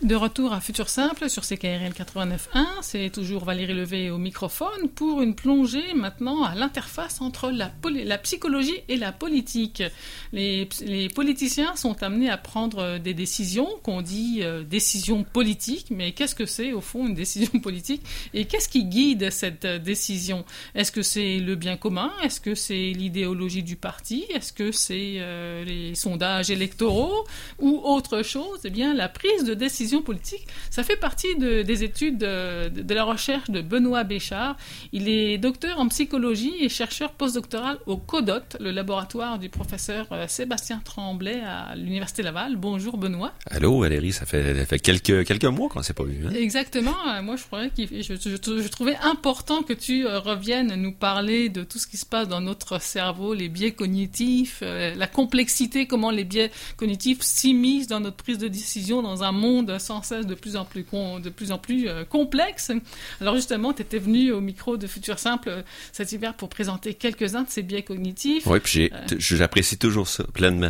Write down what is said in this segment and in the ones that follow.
De retour à Futur Simple sur CKRL 89.1, c'est toujours Valérie Levé au microphone pour une plongée maintenant à l'interface entre la psychologie et la politique. Les politiciens sont amenés à prendre des décisions, qu'on dit décisions politiques, mais qu'est-ce que c'est au fond une décision politique et qu'est-ce qui guide cette décision? Est-ce que c'est le bien commun? Est-ce que c'est l'idéologie du parti? Est-ce que c'est les sondages électoraux ou autre chose? Eh bien, la prise de décision politique, ça fait partie des études de la recherche de Benoît Béchard. Il est docteur en psychologie et chercheur postdoctoral au CODOT, le laboratoire du professeur Sébastien Tremblay à l'Université Laval. Bonjour Benoît. Allô Valérie, ça fait quelques mois qu'on ne s'est pas vu. Hein? Exactement. Moi, je trouvais important que tu reviennes nous parler de tout ce qui se passe dans notre cerveau, les biais cognitifs, la complexité, comment les biais cognitifs s'immiscent dans notre prise de décision dans un monde sans cesse de plus en plus complexe. Alors justement, tu étais venu au micro de Futur Simple cet hiver pour présenter quelques-uns de ces biais cognitifs. Oui, puis j'apprécie toujours ça, pleinement.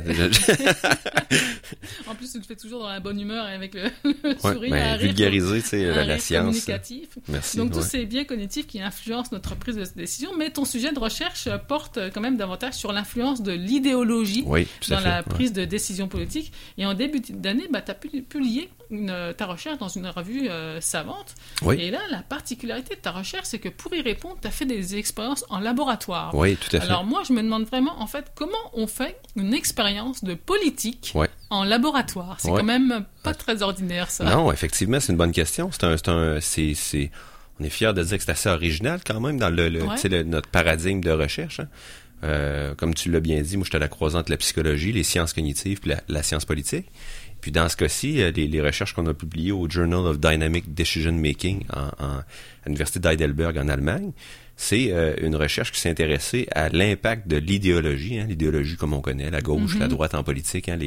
En plus, tu le fais toujours dans la bonne humeur et avec le sourire. Vulgariser, tu sais, la science. Communicatif. Merci. Donc tous ces biais cognitifs qui influencent notre prise de décision, mais ton sujet de recherche porte quand même davantage sur l'influence de l'idéologie dans la prise de décision politique. Et en début d'année, tu as publié ta recherche dans une revue savante. Oui. Et là, la particularité de ta recherche, c'est que pour y répondre, tu as fait des expériences en laboratoire. Oui, tout à fait. Alors moi, je me demande vraiment, en fait, comment on fait une expérience de politique en laboratoire? C'est quand même pas très ordinaire, ça. Non, effectivement, c'est une bonne question. On est fiers de dire que c'est assez original quand même dans notre paradigme de recherche. Hein. Comme tu l'as bien dit, moi, j'étais à la croisante de la psychologie, les sciences cognitives puis la science politique. Puis dans ce cas-ci, les recherches qu'on a publiées au Journal of Dynamic Decision Making à l'Université d'Heidelberg en Allemagne, c'est une recherche qui s'est intéressée à l'impact de l'idéologie, l'idéologie comme on connaît, la gauche, la droite en politique. Hein,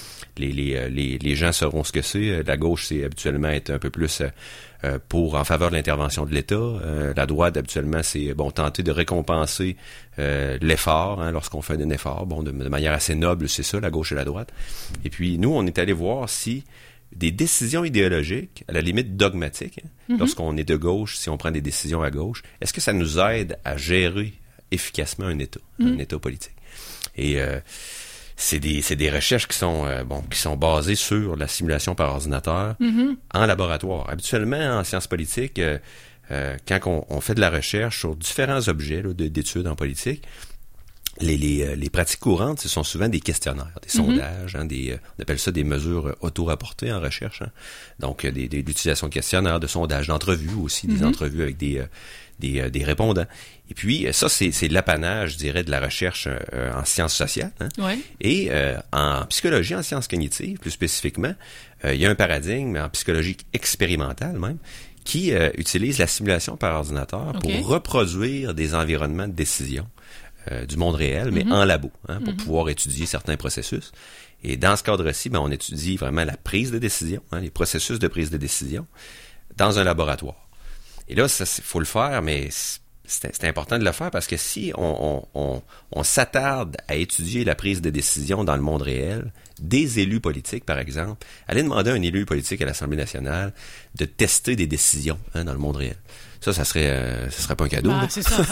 les gens sauront ce que c'est. La gauche, c'est habituellement être un peu plus en faveur de l'intervention de l'État. La droite, habituellement, c'est tenter de récompenser l'effort, lorsqu'on fait un effort. De manière assez noble, c'est ça, la gauche et la droite. Et puis, nous, on est allé voir si des décisions idéologiques, à la limite dogmatiques, lorsqu'on est de gauche, si on prend des décisions à gauche, est-ce que ça nous aide à gérer efficacement un État politique? Et c'est des recherches qui sont basées sur la simulation par ordinateur en laboratoire. Habituellement, en sciences politiques, quand on fait de la recherche sur différents objets d'études en politique, les pratiques courantes, ce sont souvent des questionnaires, des sondages, on appelle ça des mesures auto-rapportées en recherche. Hein. Donc, l'utilisation de questionnaires, de sondages, d'entrevues aussi, des entrevues avec des répondants. Et puis, ça, c'est l'apanage, je dirais, de la recherche en sciences sociales. Hein. Ouais. Et en psychologie, en sciences cognitives, plus spécifiquement, il y a un paradigme en psychologie expérimentale même, qui utilise la simulation par ordinateur pour reproduire des environnements de décision du monde réel, mais en labo, pour pouvoir étudier certains processus. Et dans ce cadre-ci, on étudie vraiment la prise de décision, les processus de prise de décision dans un laboratoire. Et là, il faut le faire, mais c'est important de le faire parce que si on s'attarde à étudier la prise de décision dans le monde réel, des élus politiques, par exemple, allez demander à un élu politique à l'Assemblée nationale de tester des décisions dans le monde réel. Ça serait pas un cadeau. C'est ça.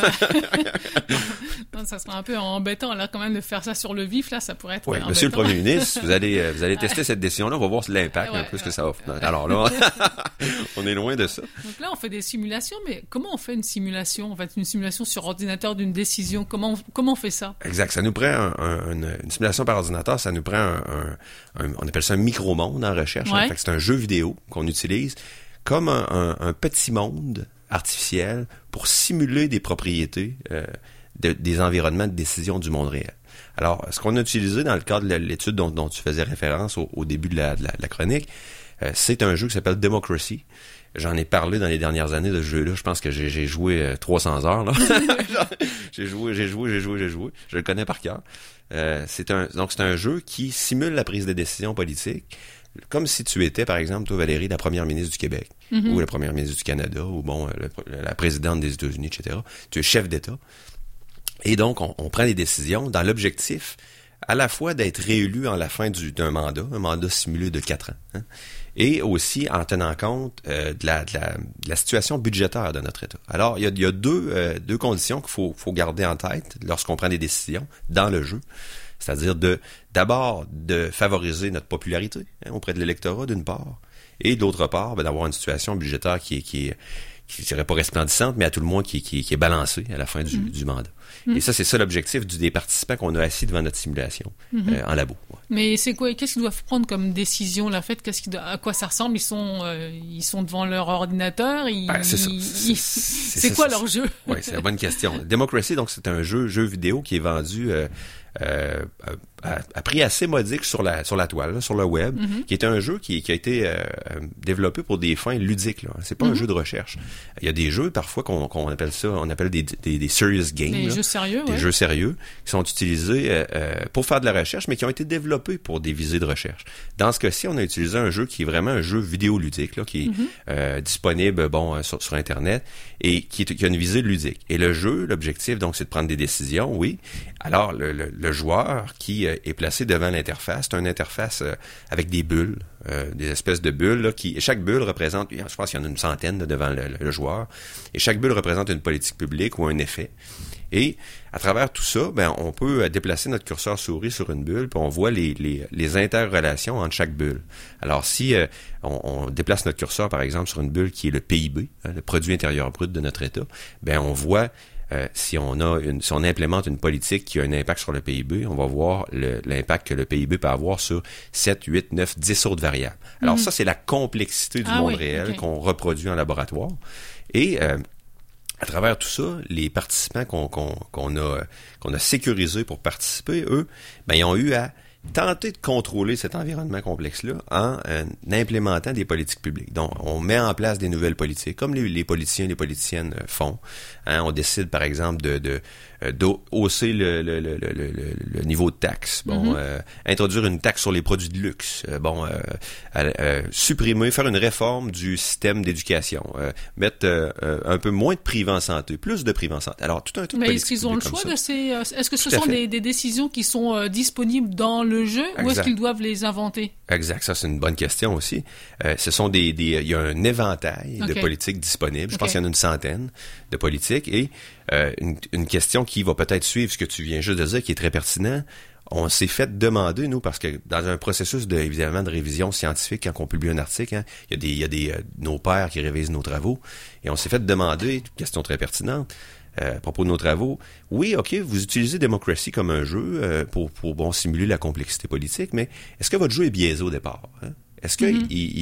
Non, ça serait un peu embêtant, là, quand même, de faire ça sur le vif, là, ça pourrait être embêtant. Monsieur le Premier ministre, vous allez tester cette décision-là, on va voir l'impact un peu ce que ça offre. Alors là, on est loin de ça. Donc là, on fait des simulations, mais comment on fait une simulation? En fait, une simulation sur ordinateur d'une décision, comment on fait ça? Exact. Ça nous prend une simulation par ordinateur, ça nous prend on appelle ça un micro-monde en recherche. Fait que c'est un jeu vidéo qu'on utilise comme un petit monde artificiel pour simuler des propriétés des environnements de décision du monde réel. Alors, ce qu'on a utilisé dans le cadre de l'étude dont tu faisais référence au début de la chronique, c'est un jeu qui s'appelle Democracy. J'en ai parlé dans les dernières années de ce jeu-là. Je pense que j'ai joué 300 heures. Là. J'ai joué. Je le connais par cœur. C'est un jeu qui simule la prise de décision politique, comme si tu étais, par exemple, toi, Valérie, la première ministre du Québec, ou la première ministre du Canada, ou la présidente des États-Unis, etc. Tu es chef d'État. Et donc, on prend des décisions dans l'objectif à la fois d'être réélu en la fin d'un mandat, un mandat simulé de 4 ans, hein, et aussi en tenant compte de la situation budgétaire de notre État. Alors, il y a deux conditions qu'il faut garder en tête lorsqu'on prend des décisions dans le jeu. C'est-à-dire d'abord de favoriser notre popularité, hein, auprès de l'électorat d'une part, et d'autre part, d'avoir une situation budgétaire qui serait pas resplendissante, mais à tout le moins qui est balancée à la fin du mandat. Et ça, c'est ça l'objectif des participants qu'on a assis devant notre simulation en labo. Ouais. Mais c'est quoi? Qu'est-ce qu'ils doivent prendre comme décision, là, fait? À quoi ça ressemble? Ils sont devant leur ordinateur? C'est quoi leur jeu? Oui, c'est la bonne question. Democracy, donc, c'est un jeu vidéo qui est vendu à prix assez modique sur la toile, là, sur le web, qui est un jeu qui a été développé pour des fins ludiques. Là. C'est pas un jeu de recherche. Il y a des jeux parfois qu'on appelle des serious games. Des jeux sérieux, des jeux sérieux qui sont utilisés pour faire de la recherche, mais qui ont été développés pour des visées de recherche. Dans ce cas-ci, on a utilisé un jeu qui est vraiment un jeu vidéoludique, là, qui est disponible sur Internet et qui a une visée ludique. Et le jeu, l'objectif, donc, c'est de prendre des décisions, oui. Alors, le joueur qui est placé devant l'interface, c'est une interface avec des bulles, des espèces de bulles, là, chaque bulle représente, je pense qu'il y en a une centaine là, devant le joueur, et chaque bulle représente une politique publique ou un effet. Et à travers tout ça, on peut déplacer notre curseur souris sur une bulle, puis on voit les interrelations entre chaque bulle. Alors, si on déplace notre curseur, par exemple, sur une bulle qui est le PIB, hein, le produit intérieur brut de notre État, on voit si on implémente une politique qui a un impact sur le PIB, on va voir l'impact que le PIB peut avoir sur 7, 8, 9, 10 autres variables. Alors ça, c'est la complexité du monde réel qu'on reproduit en laboratoire. Et à travers tout ça, les participants qu'on a sécurisés pour participer, eux, ils ont eu à tenter de contrôler cet environnement complexe-là en implémentant des politiques publiques. Donc, on met en place des nouvelles politiques, comme les politiciens et les politiciennes font. Hein, on décide, par exemple, de hausser le niveau de taxe. Introduire une taxe sur les produits de luxe. Supprimer, faire une réforme du système d'éducation. Mettre un peu moins de privés en santé, plus de privés en santé. Alors, tout un truc. Mais est-ce qu'ils ont le choix de ces... Est-ce que ce sont des décisions qui sont disponibles dans le jeu, ou est-ce qu'ils doivent les inventer? Exact, ça c'est une bonne question aussi. Ce sont il y a un éventail de politiques disponibles. Je pense qu'il y en a une centaine de politiques et une question qui va peut-être suivre ce que tu viens juste de dire, qui est très pertinent. On s'est fait demander, nous, parce que dans un processus évidemment de révision scientifique, quand on publie un article, hein, il y a nos pairs qui révisent nos travaux, et on s'est fait demander, une question très pertinente, à propos de nos travaux, oui, OK, vous utilisez Democracy comme un jeu pour simuler la complexité politique, mais est-ce que votre jeu est biaisé au départ? Hein? Est-ce que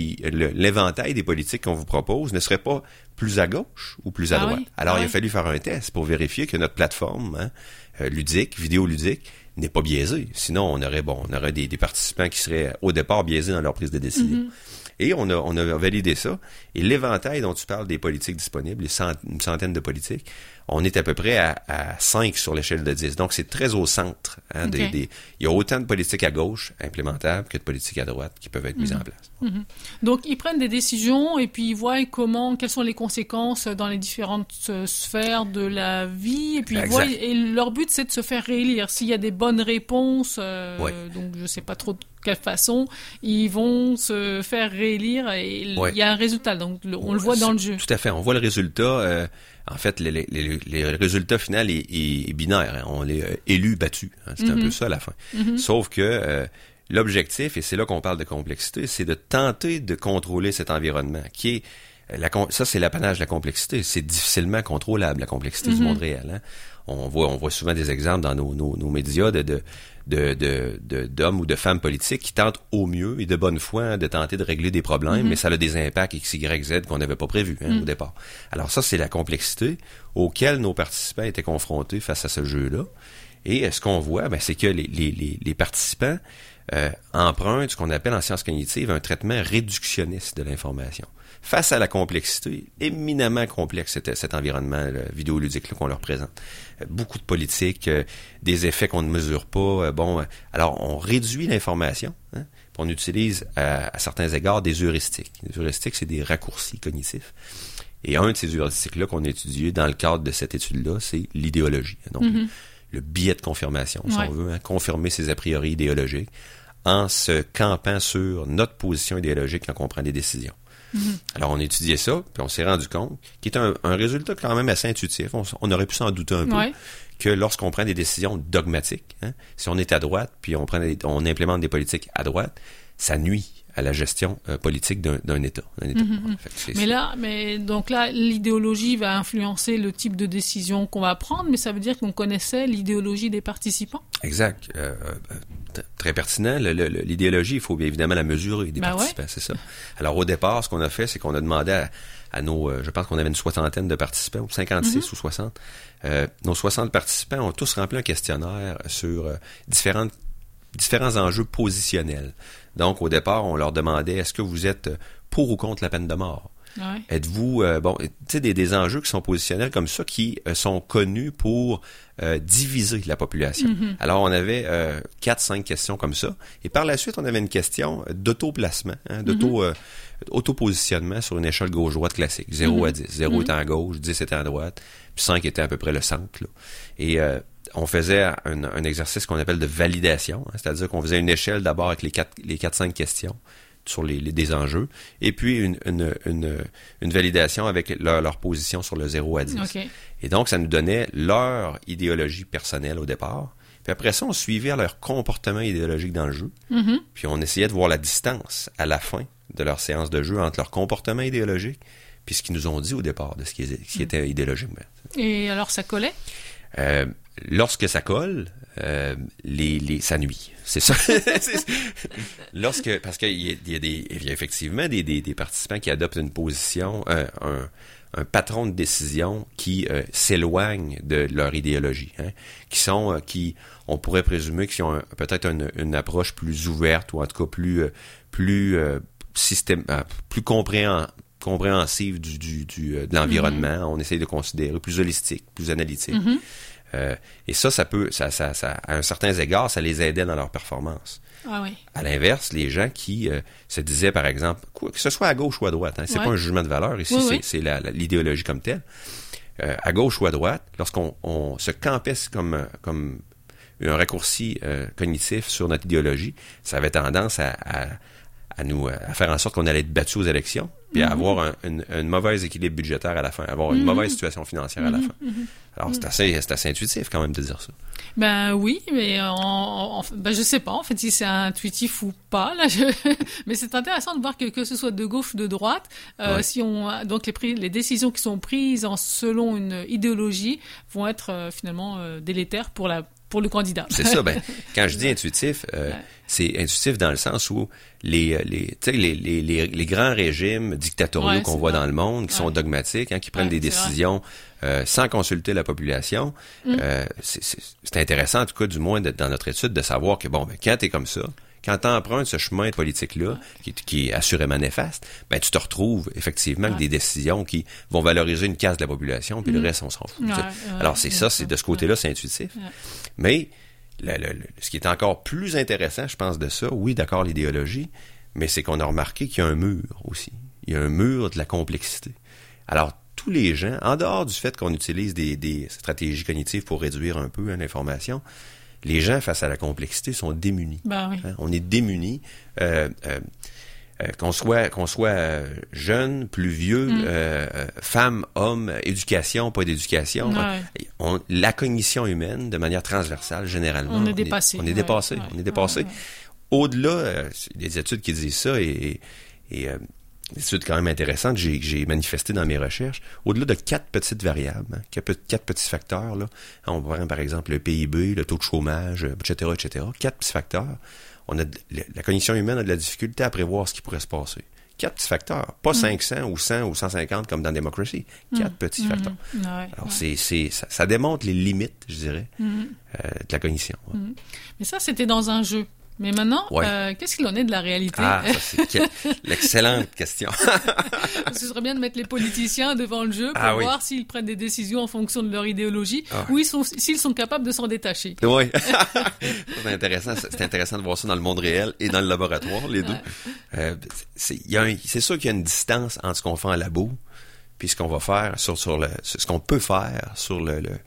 l'éventail des politiques qu'on vous propose ne serait pas plus à gauche ou plus à droite? Alors, il a fallu faire un test pour vérifier que notre plateforme ludique, vidéoludique, n'est pas biaisée. Sinon, on aurait des participants qui seraient au départ biaisés dans leur prise de décision. Et on a validé ça. Et l'éventail dont tu parles des politiques disponibles, une centaine de politiques, on est à peu près à 5 sur l'échelle de 10. Donc, c'est très au centre. Hein, il y a autant de politiques à gauche implémentables que de politiques à droite qui peuvent être mises en place. Donc, ils prennent des décisions et puis ils voient quelles sont les conséquences dans les différentes sphères de la vie. Et puis, ils voient, et leur but, c'est de se faire réélire. S'il y a des bonnes réponses, donc je ne sais pas trop de quelle façon, ils vont se faire réélire et il y a un résultat. Donc, on le voit dans le jeu. Tout à fait. On voit le résultat. En fait, les résultats finaux est binaire. Hein. On est élu, battu. Hein. C'est un peu ça à la fin. Sauf que l'objectif, et c'est là qu'on parle de complexité, c'est de tenter de contrôler cet environnement qui est... ça, c'est l'apanage de la complexité. C'est difficilement contrôlable, la complexité du monde réel. Hein. On voit souvent des exemples dans nos médias d'hommes ou de femmes politiques qui tentent au mieux et de bonne foi de tenter de régler des problèmes, mais ça a des impacts X, Y, Z qu'on n'avait pas prévus au départ. Alors ça, c'est la complexité auquel nos participants étaient confrontés face à ce jeu-là. Et ce qu'on voit, c'est que les participants empruntent ce qu'on appelle en sciences cognitives un traitement réductionniste de l'information. Face à la complexité, éminemment complexe, cet environnement vidéoludique qu'on leur présente. Beaucoup de politiques, des effets qu'on ne mesure pas. Alors on réduit l'information, hein, puis on utilise à certains égards des heuristiques. Les heuristiques, c'est des raccourcis cognitifs. Et un de ces heuristiques-là qu'on a étudié dans le cadre de cette étude-là, c'est l'idéologie. Donc, biais de confirmation, si on veut, confirmer ses a priori idéologiques, en se campant sur notre position idéologique quand on prend des décisions. Alors, on a étudié ça, puis on s'est rendu compte qu'il est un résultat quand même assez intuitif. On aurait pu s'en douter un peu, que lorsqu'on prend des décisions dogmatiques, si on est à droite, puis on implémente des politiques à droite, ça nuit à la gestion politique d'un État. Donc là, l'idéologie va influencer le type de décision qu'on va prendre, mais ça veut dire qu'on connaissait l'idéologie des participants? Exact. Très pertinent. L'idéologie, il faut bien évidemment la mesurer des participants, c'est ça. Alors, au départ, ce qu'on a fait, c'est qu'on a demandé à nos, je pense qu'on avait une 60aine de participants, ou 56 ou 60. Nos 60 participants ont tous rempli un questionnaire sur différents enjeux positionnels. Donc, au départ, on leur demandait, est-ce que vous êtes pour ou contre la peine de mort? Ouais. Êtes-vous, tu sais, des enjeux qui sont positionnels comme ça, qui sont connus pour diviser la population. Alors, on avait 4-5 questions comme ça. Et par la suite, on avait une question d'autoplacement, auto-positionnement sur une échelle gauche-droite classique. 0 à 10. 0 étant à gauche, 10 étant à droite, puis 5 était à peu près le centre. Là. Et on faisait un exercice qu'on appelle de validation, c'est-à-dire qu'on faisait une échelle d'abord avec les 4-5 questions sur des enjeux, et puis une validation avec leur position sur le 0 à 10. Okay. Et donc, ça nous donnait leur idéologie personnelle au départ. Puis après ça, on suivait leur comportement idéologique dans le jeu. Puis on essayait de voir la distance à la fin de leur séance de jeu entre leur comportement idéologique puis ce qu'ils nous ont dit au départ de ce qui était idéologique. Et alors, ça collait? Lorsque ça colle, ça nuit. C'est ça. Parce qu'il y a effectivement des participants qui adoptent une position, un patron de décision qui s'éloigne de leur idéologie, qui on pourrait présumer qu'ils ont peut-être une approche plus ouverte ou en tout cas plus compréhensive de l'environnement. On essaye de considérer plus holistique, plus analytique. Et ça peut, à un certain égard, ça les aidait dans leur performance. Ah oui. À l'inverse, les gens qui se disaient, par exemple, que ce soit à gauche ou à droite, c'est pas un jugement de valeur ici, c'est l'idéologie comme telle. À gauche ou à droite, lorsqu'on se campait comme un raccourci cognitif sur notre idéologie, ça avait tendance à faire en sorte qu'on allait être battu aux élections, puis à avoir un mauvais équilibre budgétaire à la fin, avoir une mauvaise situation financière à la fin. Alors, c'est assez intuitif quand même de dire ça. Ben oui, mais je sais pas en fait si c'est intuitif ou pas là. Mais c'est intéressant de voir que ce soit de gauche ou de droite, donc les décisions qui sont prises selon une idéologie vont être finalement délétères pour le candidat. C'est ça. Quand je dis intuitif, c'est intuitif dans le sens où les grands régimes dictatoriaux qu'on voit dans le monde, qui sont dogmatiques, qui prennent des décisions sans consulter la population, c'est intéressant, en tout cas, du moins, dans notre étude, de savoir que, quand t'es comme ça, quand tu empruntes ce chemin politique-là, qui est assurément néfaste, tu te retrouves effectivement avec des décisions qui vont valoriser une caste de la population, puis le reste, on s'en fout. Alors, c'est de ce côté-là, c'est intuitif. Mais ce qui est encore plus intéressant, je pense, de ça, oui, d'accord, l'idéologie, mais c'est qu'on a remarqué qu'il y a un mur aussi. Il y a un mur de la complexité. Alors, tous les gens, en dehors du fait qu'on utilise des stratégies cognitives pour réduire un peu l'information, les gens, face à la complexité, sont démunis. On est démunis. Qu'on soit jeune, plus vieux, femme, homme, éducation, pas d'éducation. La cognition humaine, de manière transversale, généralement, on est dépassé. On est dépassé. Au-delà, il y a des études qui disent ça et des études quand même intéressantes, j'ai manifesté dans mes recherches, au-delà de 4 petites variables, 4 petits facteurs, là, on prend par exemple le PIB, le taux de chômage, etc., 4 petits facteurs. La cognition humaine a de la difficulté à prévoir ce qui pourrait se passer. 4 petits facteurs, pas 500 ou 100 ou 150 comme dans Democracy. 4 petits facteurs. Alors, ça démontre les limites, je dirais, de la cognition. Mais ça, c'était dans un jeu. Mais maintenant, qu'est-ce qu'il en est de la réalité? Ah, ça, c'est l'excellente question. Ce serait bien de mettre les politiciens devant le jeu pour voir s'ils prennent des décisions en fonction de leur idéologie ou s'ils sont capables de s'en détacher. Oui. C'est intéressant. C'est intéressant de voir ça dans le monde réel et dans le laboratoire, les deux. C'est sûr qu'il y a une distance entre ce qu'on fait en labo puis ce qu'on va faire ce qu'on peut faire sur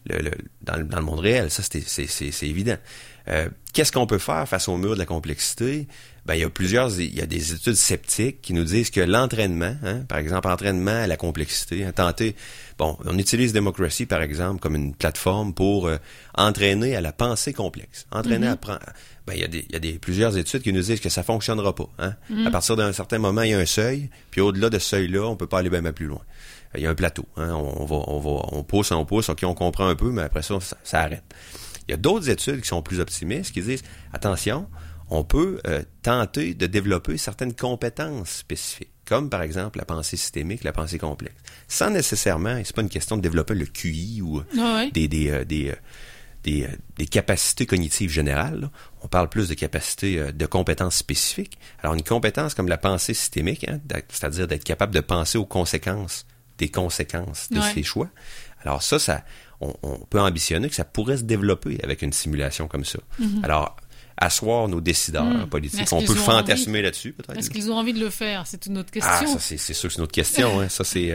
dans le monde réel. Ça, c'est évident. Qu'est-ce qu'on peut faire face au mur de la complexité? Ben, il y a des études sceptiques qui nous disent que l'entraînement, par exemple, entraînement à la complexité, on utilise Democracy, par exemple, comme une plateforme pour entraîner à la pensée complexe. Entraîner à prendre... Ben, il y a plusieurs études qui nous disent que ça fonctionnera pas. À partir d'un certain moment, il y a un seuil, puis au-delà de ce seuil-là, on peut pas aller bien plus loin. Il y a un plateau. On pousse, OK, on comprend un peu, mais après ça arrête. Il y a d'autres études qui sont plus optimistes, qui disent, attention, on peut tenter de développer certaines compétences spécifiques, comme par exemple la pensée systémique, la pensée complexe. Sans nécessairement, c'est pas une question de développer le QI ou des capacités cognitives générales, là. On parle plus de capacités de compétences spécifiques. Alors, une compétence comme la pensée systémique, c'est-à-dire d'être capable de penser aux conséquences des conséquences de ses choix. Alors ça on peut ambitionner que ça pourrait se développer avec une simulation comme ça. Alors, asseoir nos décideurs politiques, on peut fantasmer là-dessus, peut-être. Est-ce qu'ils ont envie de le faire? C'est une autre question. Ah, ça, c'est sûr que c'est une autre question. Ça, c'est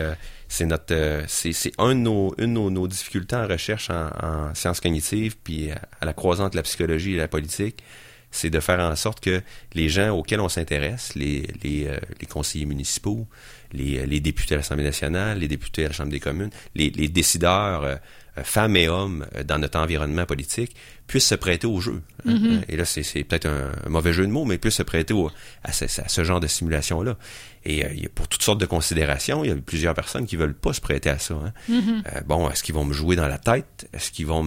une de nos difficultés en recherche en sciences cognitives, puis à la croisante de la psychologie et la politique, c'est de faire en sorte que les gens auxquels on s'intéresse, les conseillers municipaux, les députés à l'Assemblée nationale, les députés à la Chambre des communes, les décideurs, femmes et hommes dans notre environnement politique, puissent se prêter au jeu. Et là, c'est peut-être un mauvais jeu de mots, mais puissent se prêter à ce genre de simulation-là. Et pour toutes sortes de considérations, il y a plusieurs personnes qui veulent pas se prêter à ça. Est-ce qu'ils vont me jouer dans la tête? Est-ce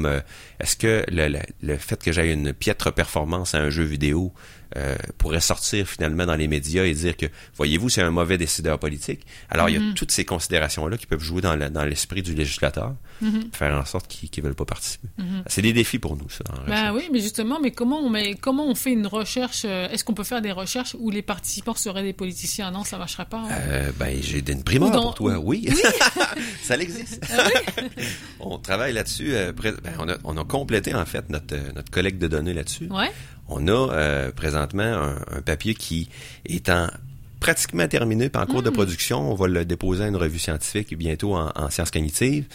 que le fait que j'aie une piètre performance à un jeu vidéo pourrait sortir finalement dans les médias et dire que, voyez-vous, c'est un mauvais décideur politique? Alors, il y a toutes ces considérations-là qui peuvent jouer dans l'esprit du législateur, faire en sorte qu'ils ne veulent pas participer. C'est des défis pour nous, ça. Oui, mais justement, comment on fait une recherche? Est-ce qu'on peut faire des recherches où les participants seraient des politiciens? Non, ça marcherait pas. J'ai une primeur pour toi. Oui. Ça existe. On travaille là-dessus. On a complété, en fait, notre collecte de données là-dessus. Ouais. On a présentement un papier qui est pratiquement terminé, puis en cours de production. On va le déposer à une revue scientifique bientôt en sciences cognitives,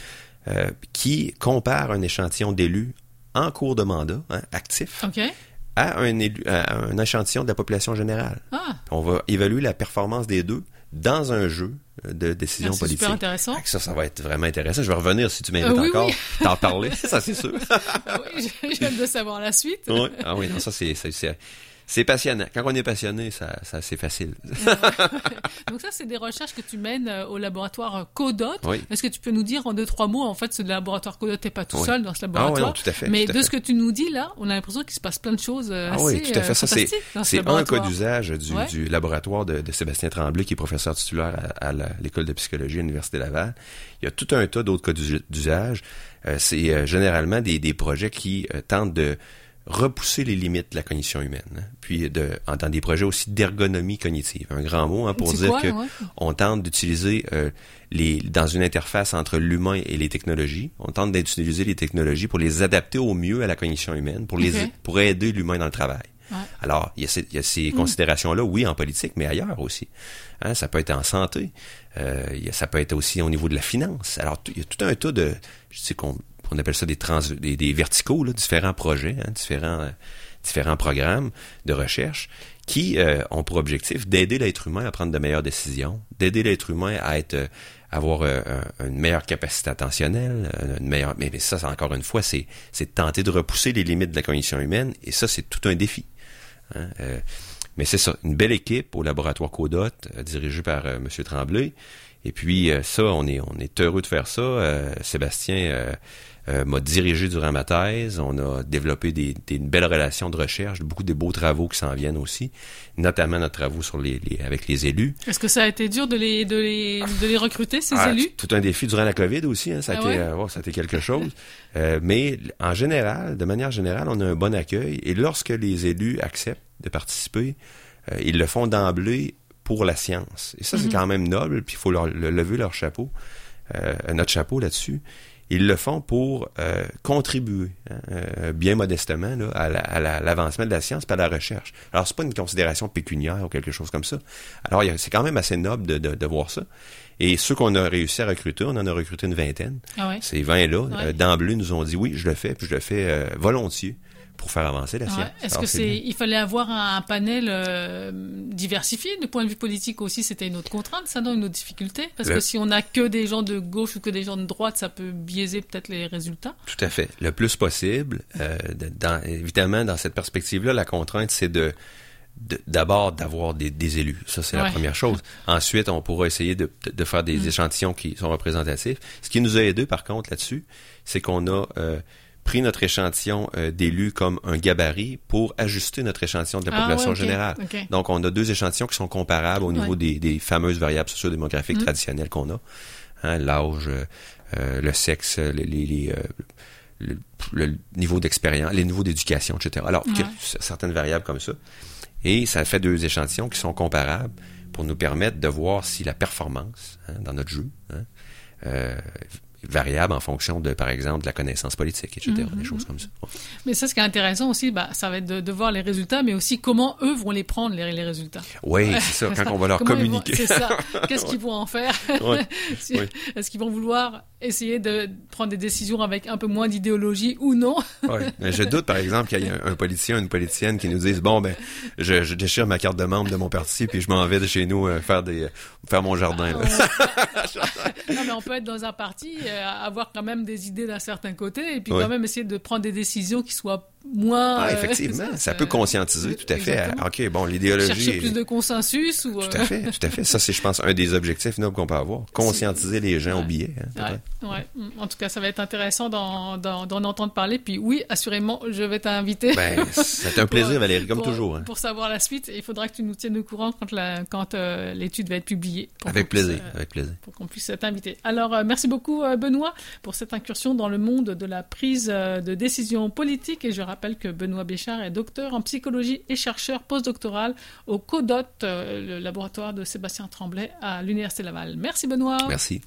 qui compare un échantillon d'élus en cours de mandat, actif, à un échantillon de la population générale. On va évaluer la performance des deux dans un jeu de décision politique. C'est super intéressant. Ça va être vraiment intéressant. Je vais revenir si tu m'invites encore t'en parler, ça c'est sûr. Oui, j'ai hâte de savoir la suite. Oui. Ah oui, non, ça c'est passionnant. Quand on est passionné, ça c'est facile. Donc ça, c'est des recherches que tu mènes au laboratoire Codot. Oui. Est-ce que tu peux nous dire en 2-3 mots, en fait, ce laboratoire Codot n'est pas tout seul dans ce laboratoire. Ah oui, non, tout à fait. Mais ce que tu nous dis là, on a l'impression qu'il se passe plein de choses assez tout à fait. Ça, c'est un cas d'usage du laboratoire de Sébastien Tremblay, qui est professeur titulaire à l'école de psychologie à l'Université Laval. Il y a tout un tas d'autres cas d'usage. C'est généralement des projets qui tentent de repousser les limites de la cognition humaine, puis dans des projets aussi d'ergonomie cognitive, un grand mot pour dire que on tente d'utiliser dans une interface entre l'humain et les technologies, on tente d'utiliser les technologies pour les adapter au mieux à la cognition humaine, pour aider l'humain dans le travail. Alors, il y a ces considérations-là, oui, en politique, mais ailleurs aussi. Ça peut être en santé, ça peut être aussi au niveau de la finance. Alors, il y a tout un tas de, on appelle ça des verticaux, là, différents projets, différents programmes de recherche qui ont pour objectif d'aider l'être humain à prendre de meilleures décisions, d'aider l'être humain à avoir une meilleure capacité attentionnelle, mais ça, encore une fois, c'est de tenter de repousser les limites de la cognition humaine, et ça, c'est tout un défi. Mais c'est ça, une belle équipe au laboratoire Codot, dirigée par M. Tremblay. Et puis ça, on est heureux de faire ça. Sébastien m'a dirigé durant ma thèse. On a développé des belles relations de recherche, beaucoup de beaux travaux qui s'en viennent aussi, notamment notre travaux avec les élus. Est-ce que ça a été dur de les recruter, ces élus? Tout un défi durant la COVID aussi. Ça a été quelque chose. Mais de manière générale, on a un bon accueil. Et lorsque les élus acceptent de participer, ils le font d'emblée pour la science. Et ça, c'est quand même noble, puis il faut lever leur chapeau, notre chapeau là-dessus. ils le font pour contribuer bien modestement là, à l'avancement de la science et à la recherche. Alors, c'est pas une considération pécuniaire ou quelque chose comme ça. Alors, c'est quand même assez noble de voir ça. Et ceux qu'on a réussi à recruter, on en a recruté une vingtaine. Ah ouais? Ces 20-là, d'emblée, nous ont dit oui, je le fais, puis je le fais volontiers pour faire avancer la science. Est-ce que il fallait avoir un panel diversifié du point de vue politique aussi, c'était une autre contrainte, ça, non, une autre difficulté? Parce que si on n'a que des gens de gauche ou que des gens de droite, ça peut biaiser peut-être les résultats. Tout à fait. Le plus possible. Évidemment, dans cette perspective-là, la contrainte, c'est d'abord d'avoir des élus. Ça, c'est la première chose. Ensuite, on pourra essayer de faire des échantillons qui sont représentatifs. Ce qui nous a aidé, par contre, là-dessus, c'est qu'on a pris notre échantillon d'élus comme un gabarit pour ajuster notre échantillon de la population générale. Okay. Donc, on a 2 échantillons qui sont comparables au niveau des fameuses variables sociodémographiques traditionnelles qu'on a. Hein, l'âge, le sexe, le niveau d'expérience, les niveaux d'éducation, etc. Alors, certaines variables comme ça. Et ça fait 2 échantillons qui sont comparables pour nous permettre de voir si la performance dans notre jeu variable en fonction de, par exemple, de la connaissance politique, etc., des choses comme ça. Mais ça, ce qui est intéressant aussi, ça va être de voir les résultats, mais aussi comment eux vont les prendre, les résultats. Oui, c'est ça, quand on va leur communiquer. C'est ça. Qu'est-ce qu'ils vont en faire? Est-ce qu'ils vont vouloir essayer de prendre des décisions avec un peu moins d'idéologie ou non? Oui, mais je doute, par exemple, qu'il y ait un politicien ou une politicienne qui nous dise, bon, ben, je déchire ma carte de membre de mon parti, puis je m'en vais de chez nous faire mon jardin. Là. Non, mais on peut être dans un parti, avoir quand même des idées d'un certain côté, et puis quand même essayer de prendre des décisions qui soient moins... effectivement, ça peut conscientiser, tout à fait. OK, bon, l'idéologie... Chercher plus de consensus ou... Tout à fait. Ça, c'est, je pense, un des objectifs nobles qu'on peut avoir. Conscientiser les gens au billet. En tout cas, ça va être intéressant d'en entendre parler. Puis oui, assurément, je vais t'inviter. C'est un plaisir, Valérie, comme toujours. Pour savoir la suite, il faudra que tu nous tiennes au courant quand l'étude va être publiée. Avec plaisir. Pour qu'on puisse t'inviter. Alors, merci beaucoup, Benoît, pour cette incursion dans le monde de la prise de décision politique. Et je rappelle que Benoît Béchard est docteur en psychologie et chercheur postdoctoral au CODOT, le laboratoire de Sébastien Tremblay à l'Université Laval. Merci, Benoît. Merci.